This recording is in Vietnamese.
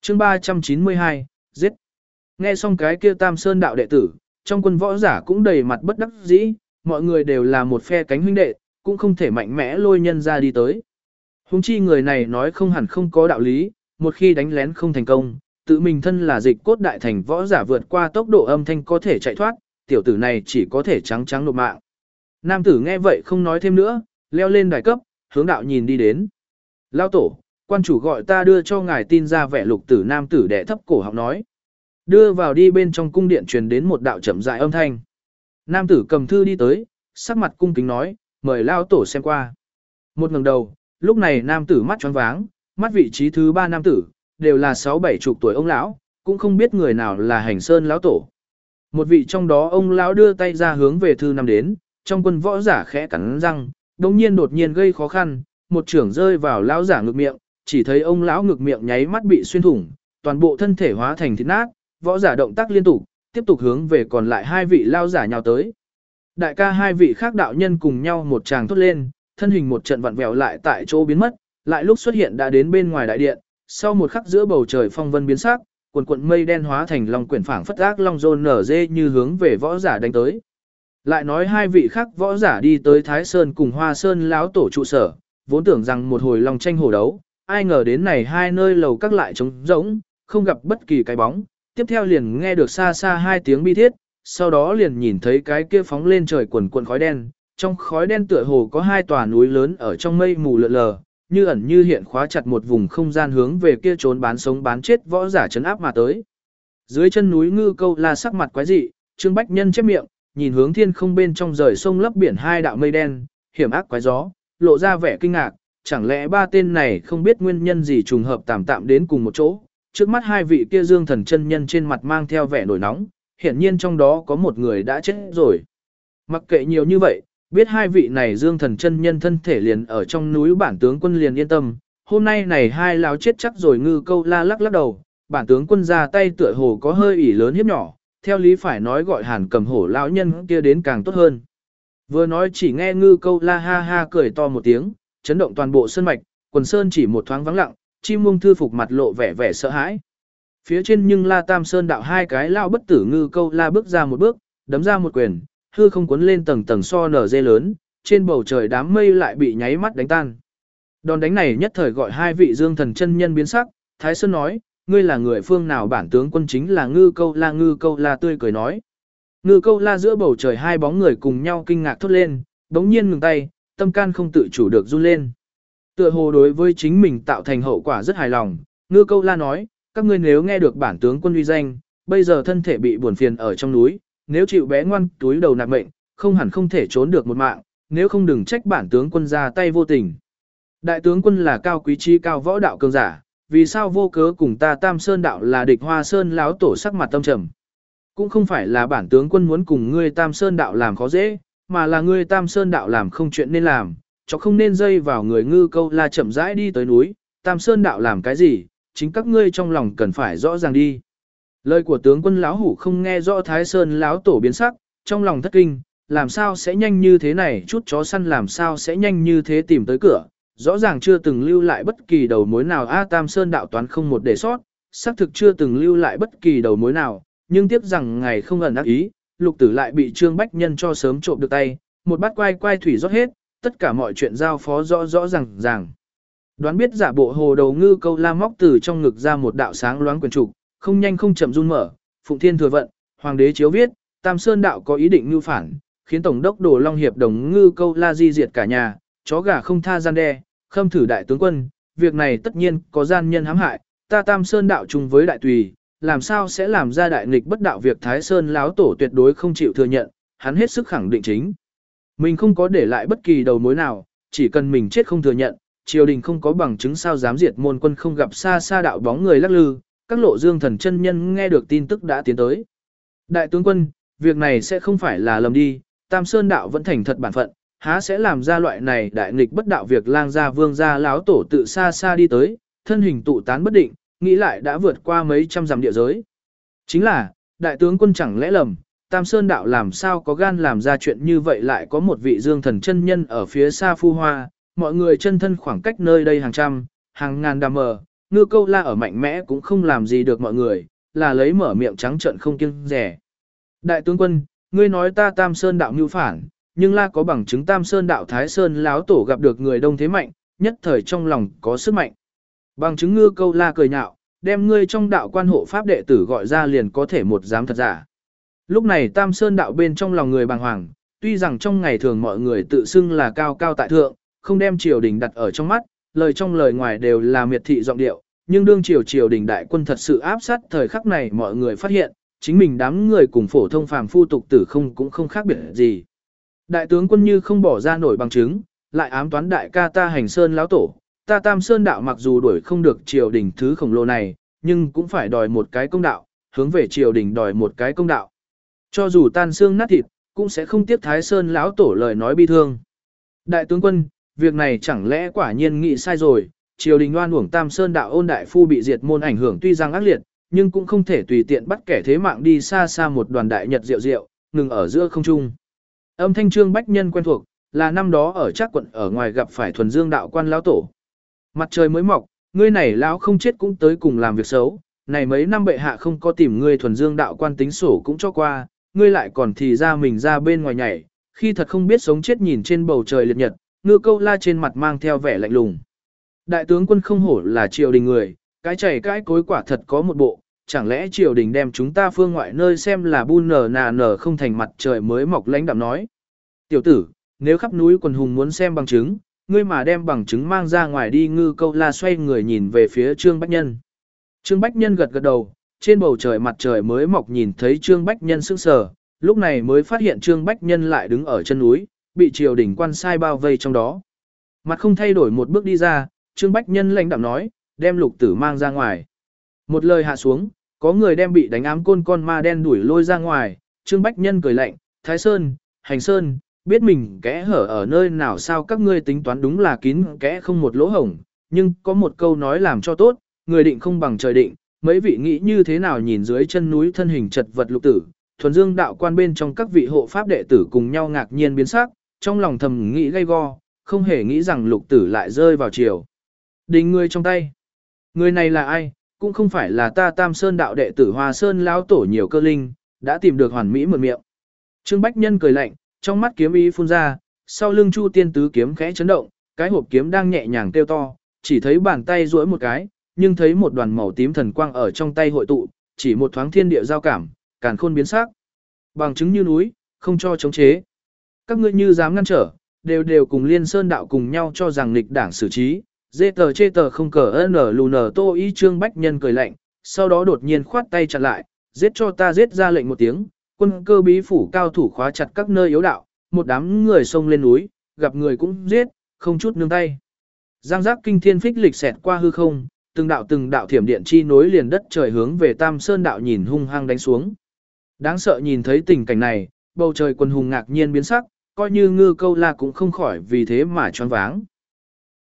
chương 392, giết. Nghe xong cái kia Tam Sơn đạo đệ tử, trong quân võ giả cũng đầy mặt bất đắc dĩ, mọi người đều là một phe cánh huynh đệ, cũng không thể mạnh mẽ lôi nhân ra đi tới. Huống chi người này nói không hẳn không có đạo lý, một khi đánh lén không thành công, tự mình thân là dịch cốt đại thành võ giả vượt qua tốc độ âm thanh có thể chạy thoát, tiểu tử này chỉ có thể trắng trắng nộp mạng. Nam tử nghe vậy không nói thêm nữa, leo lên đài cấp, hướng đạo nhìn đi đến. Lao tổ, quan chủ gọi ta đưa cho ngài tin ra vẻ lục tử nam tử đẻ thấp cổ họng nói. Đưa vào đi bên trong cung điện truyền đến một đạo chậm rãi âm thanh. Nam tử cầm thư đi tới, sắc mặt cung kính nói, mời Lao tổ xem qua. Một ngẩng đầu, lúc này nam tử mắt choáng váng, mắt vị trí thứ 3 nam tử, đều là 6-7 chục tuổi ông lão, cũng không biết người nào là Hành Sơn lão tổ. Một vị trong đó ông lão đưa tay ra hướng về thư năm đến, trong quân võ giả khẽ cắn răng, đột nhiên gây khó khăn, một trưởng rơi vào lão giả ngực miệng, chỉ thấy ông lão ngực miệng nháy mắt bị xuyên thủng, toàn bộ thân thể hóa thành thịt nát, võ giả động tác liên tục, tiếp tục hướng về còn lại 2 vị lão giả nhào tới. Đại ca 2 vị khác đạo nhân cùng nhau một tràng thốt lên, thân hình một trận vặn vẹo lại tại chỗ biến mất, lại lúc xuất hiện đã đến bên ngoài đại điện, sau một khắc giữa bầu trời phong vân biến sắc, cuồn cuộn mây đen hóa thành long quyển phảng phất ác long rôn nở dê như hướng về võ giả đánh tới. Lại nói 2 vị khác võ giả đi tới Thái Sơn cùng Hoa Sơn lão tổ trụ sở, vốn tưởng rằng một hồi long tranh hổ đấu, ai ngờ đến này 2 nơi lầu các lại trống rỗng, không gặp bất kỳ cái bóng, tiếp theo liền nghe được xa xa 2 tiếng bi thiết, sau đó liền nhìn thấy cái kia phóng lên trời cuồn cuộn khói đen, trong khói đen tựa hồ có 2 tòa núi lớn ở trong mây mù lượn lờ, như ẩn như hiện khóa chặt một vùng không gian hướng về kia trốn bán sống bán chết võ giả trấn áp mà tới. Dưới chân núi Ngư Câu La sắc mặt quái dị, Trương Bách Nhân chép miệng, nhìn hướng thiên không bên trong rời sông lấp biển 2 đạo mây đen, hiểm ác quái gió, lộ ra vẻ kinh ngạc, chẳng lẽ 3 tên này không biết nguyên nhân gì trùng hợp tạm đến cùng một chỗ. Trước mắt 2 vị kia Dương Thần chân nhân trên mặt mang theo vẻ nổi nóng, hiển nhiên trong đó có một người đã chết rồi. Mặc kệ nhiều như vậy, biết 2 vị này Dương Thần chân nhân thân thể liền ở trong núi bản tướng quân liền yên tâm, hôm nay này 2 lão chết chắc rồi. Ngư Câu La lắc lắc đầu, bản tướng quân ra tay tựa hồ có hơi ỷ lớn hiếp nhỏ, theo lý phải nói gọi Hàn Cầm Hổ lão nhân kia đến càng tốt hơn. Vừa nói chỉ nghe Ngư Câu La ha ha cười to một tiếng, chấn động toàn bộ sơn mạch, quần sơn chỉ một thoáng vắng lặng, chim muông thư phục mặt lộ vẻ sợ hãi. Phía trên nhưng La Tam Sơn đạo 2 cái lao bất tử Ngư Câu La bước ra một bước, đấm ra một quyền, hư không cuốn lên tầng tầng so nở dê lớn, trên bầu trời đám mây lại bị nháy mắt đánh tan. Đòn đánh này nhất thời gọi 2 vị Dương Thần chân nhân biến sắc, Thái Sơn nói, ngươi là người phương nào? Bản tướng quân chính là Ngư Câu La. Ngư Câu La tươi cười nói. Ngư Câu La giữa bầu trời 2 bóng người cùng nhau kinh ngạc thốt lên, đống nhiên ngừng tay, tâm can không tự chủ được run lên. Tựa hồ đối với chính mình tạo thành hậu quả rất hài lòng, Ngư Câu La nói, các ngươi nếu nghe được bản tướng quân uy danh, bây giờ thân thể bị buồn phiền ở trong núi, nếu chịu bé ngoan túi đầu nạp mệnh, không hẳn không thể trốn được một mạng, nếu không đừng trách bản tướng quân ra tay vô tình. Đại tướng quân là cao quý chi cao võ đạo cường giả, vì sao vô cớ cùng ta Tam Sơn đạo là địch? Hoa Sơn lão tổ sắc mặt tâm trầm. Cũng không phải là bản tướng quân muốn cùng ngươi Tam Sơn đạo làm khó dễ, mà là ngươi Tam Sơn đạo làm không chuyện nên làm, cho không nên dây vào người. Ngư Câu La chậm rãi đi tới núi, Tam Sơn đạo làm cái gì, chính các ngươi trong lòng cần phải rõ ràng đi. Lời của tướng quân lão hủ không nghe rõ. Thái Sơn lão tổ biến sắc, trong lòng thất kinh, làm sao sẽ nhanh như thế này? Chút chó săn làm sao sẽ nhanh như thế tìm tới cửa, rõ ràng chưa từng lưu lại bất kỳ đầu mối nào. Tam Sơn đạo toán không một để sót, xác thực chưa từng lưu lại bất kỳ đầu mối nào, nhưng tiếc rằng ngày không ẩn ác ý, lục tử lại bị Trương Bách Nhân cho sớm trộm được tay, một bát quai thủy rót hết, tất cả mọi chuyện giao phó rõ ràng. Đoán biết giả bộ hồ đầu Ngư Câu La móc từ trong ngực ra một đạo sáng loáng quyển trục, không nhanh không chậm run mở, Phụng Thiên Thừa Vận, Hoàng đế chiếu viết, Tam Sơn đạo có ý định mưu phản, khiến tổng đốc Đồ Long hiệp đồng Ngư Câu La di diệt cả nhà, chó gà không tha gian đe, khâm thử đại tướng quân, việc này tất nhiên có gian nhân hãm hại, ta Tam Sơn đạo chung với đại tùy, làm sao sẽ làm ra đại nghịch bất đạo việc? Thái Sơn lão tổ tuyệt đối không chịu thừa nhận, hắn hết sức khẳng định chính mình không có để lại bất kỳ đầu mối nào, chỉ cần mình chết không thừa nhận, triều đình không có bằng chứng sao dám diệt môn quân? Không gặp xa xa đạo bóng người lắc lư, các lộ Dương Thần chân nhân nghe được tin tức đã tiến tới. Đại tướng quân, việc này sẽ không phải là lầm đi, Tam Sơn đạo vẫn thành thật bản phận, há sẽ làm ra loại này đại nghịch bất đạo việc? Lang gia Vương gia lão tổ tự xa đi tới, thân hình tụ tán bất định, nghĩ lại đã vượt qua mấy trăm dặm địa giới. Chính là, đại tướng quân chẳng lẽ lầm, Tam Sơn đạo làm sao có gan làm ra chuyện như vậy? Lại có một vị Dương Thần chân nhân ở phía xa phu hoa, mọi người chân thân khoảng cách nơi đây hàng trăm, hàng ngàn đàm mờ, Ngư Câu La ở mạnh mẽ cũng không làm gì được mọi người, là lấy mở miệng trắng trợn không kiêng dè. Đại tướng quân, ngươi nói ta Tam Sơn đạo mưu phản, nhưng La có bằng chứng Tam Sơn đạo Thái Sơn láo tổ gặp được người đông thế mạnh, nhất thời trong lòng có sức mạnh. Bằng chứng Ngư Câu La cười nhạo, đem ngươi trong đạo quan hộ pháp đệ tử gọi ra liền có thể một dám thật giả. Lúc này Tam Sơn đạo bên trong lòng người bàng hoàng, tuy rằng trong ngày thường mọi người tự xưng là cao cao tại thượng, không đem triều đình đặt ở trong mắt, lời trong lời ngoài đều là miệt thị giọng điệu, nhưng đương triều đình đại quân thật sự áp sát thời khắc này mọi người phát hiện, chính mình đám người cùng phổ thông phàm phu tục tử cũng không khác biệt gì. Đại tướng quân như không bỏ ra nổi bằng chứng, lại ám toán đại ca ta Hành Sơn lão tổ, ta Tam Sơn đạo mặc dù đuổi không được triều đình thứ khổng lồ này, nhưng cũng phải đòi một cái công đạo, hướng về triều đình đòi một cái công đạo. Cho dù tan xương nát thịt, cũng sẽ không tiếp Thái Sơn lão tổ lời nói bi thương. Đại tướng quân, việc này chẳng lẽ quả nhiên nghĩ sai rồi, triều đình oan uổng Tam Sơn đạo Ôn đại phu bị diệt môn ảnh hưởng tuy rằng ác liệt, nhưng cũng không thể tùy tiện bắt kẻ thế mạng đi xa xa một đoàn đại nhật diệu diệu, ngừng ở giữa không trung. Âm thanh Trương Bách Nhân quen thuộc, là năm đó ở Trác quận ở ngoài gặp phải Thuần Dương đạo quan lão tổ. Mặt trời mới mọc, ngươi này lão không chết cũng tới cùng làm việc xấu, này mấy năm bệ hạ không có tìm ngươi Thuần Dương đạo quan tính sổ cũng cho qua, ngươi lại còn thì ra mình ra bên ngoài nhảy, khi thật không biết sống chết nhìn trên bầu trời liệt nhật, Ngư Câu La trên mặt mang theo vẻ lạnh lùng. Đại tướng quân không hổ là triều đình người, cái chảy cái cối quả thật có một bộ, chẳng lẽ triều đình đem chúng ta phương ngoại nơi xem là bu nở không thành mặt trời mới mọc lãnh đạm nói. Tiểu tử, nếu khắp núi quần hùng muốn xem bằng chứng, ngươi mà đem bằng chứng mang ra ngoài đi. Ngư Câu La xoay người nhìn về phía Trương Bách Nhân. Trương Bách Nhân gật gật đầu, trên bầu trời mặt trời mới mọc nhìn thấy Trương Bách Nhân sững sờ, lúc này mới phát hiện Trương Bách Nhân lại đứng ở chân núi, bị triều đình quan sai bao vây trong đó. Mặt không thay đổi một bước đi ra, Trương Bách Nhân lãnh đạm nói, đem Lục Tử mang ra ngoài. Một lời hạ xuống, có người đem bị đánh ám côn con ma đen đuổi lôi ra ngoài, Trương Bách Nhân cười lạnh, Thái Sơn, Hành Sơn, biết mình kẽ hở ở nơi nào sao các ngươi tính toán đúng là kín kẽ không một lỗ hổng, nhưng có một câu nói làm cho tốt, người định không bằng trời định, mấy vị nghĩ như thế nào nhìn dưới chân núi thân hình chật vật Lục Tử, Thuần Dương đạo quan bên trong các vị hộ pháp đệ tử cùng nhau ngạc nhiên biến sắc, trong lòng thầm nghĩ gay go, không hề nghĩ rằng Lục Tử lại rơi vào triều đình người trong tay. Người này là ai, cũng không phải là ta Tam Sơn đạo đệ tử Hoa Sơn lão tổ nhiều cơ linh, đã tìm được hoàn mỹ mượn miệng. Trương Bách Nhân cười lạnh, trong mắt kiếm ý phun ra, sau lưng Chu Tiên tứ kiếm khẽ chấn động, cái hộp kiếm đang nhẹ nhàng kêu to, chỉ thấy bàn tay duỗi một cái, nhưng thấy một đoàn màu tím thần quang ở trong tay hội tụ, chỉ một thoáng thiên địa giao cảm, càn khôn biến sắc. Bằng chứng như núi, không cho chống chế. Các ngươi như dám ngăn trở, đều cùng Liên Sơn đạo cùng nhau cho rằng nghịch đảng xử trí, dê tờ chê tờ không cờ n lù nờ tô y. Trương Bách Nhân cười lạnh, sau đó đột nhiên khoát tay chặn lại, giết cho ta giết ra lệnh một tiếng, quân cơ bí phủ cao thủ khóa chặt các nơi yếu đạo, một đám người xông lên núi, gặp người cũng giết, không chút nương tay. Giang giác kinh thiên phích lịch xẹt qua hư không, từng đạo thiểm điện chi nối liền đất trời hướng về Tam Sơn đạo nhìn hung hăng đánh xuống. Đáng sợ nhìn thấy tình cảnh này, bầu trời quân hùng ngạc nhiên biến sắc, coi như Ngư Câu La cũng không khỏi vì thế mà choáng váng.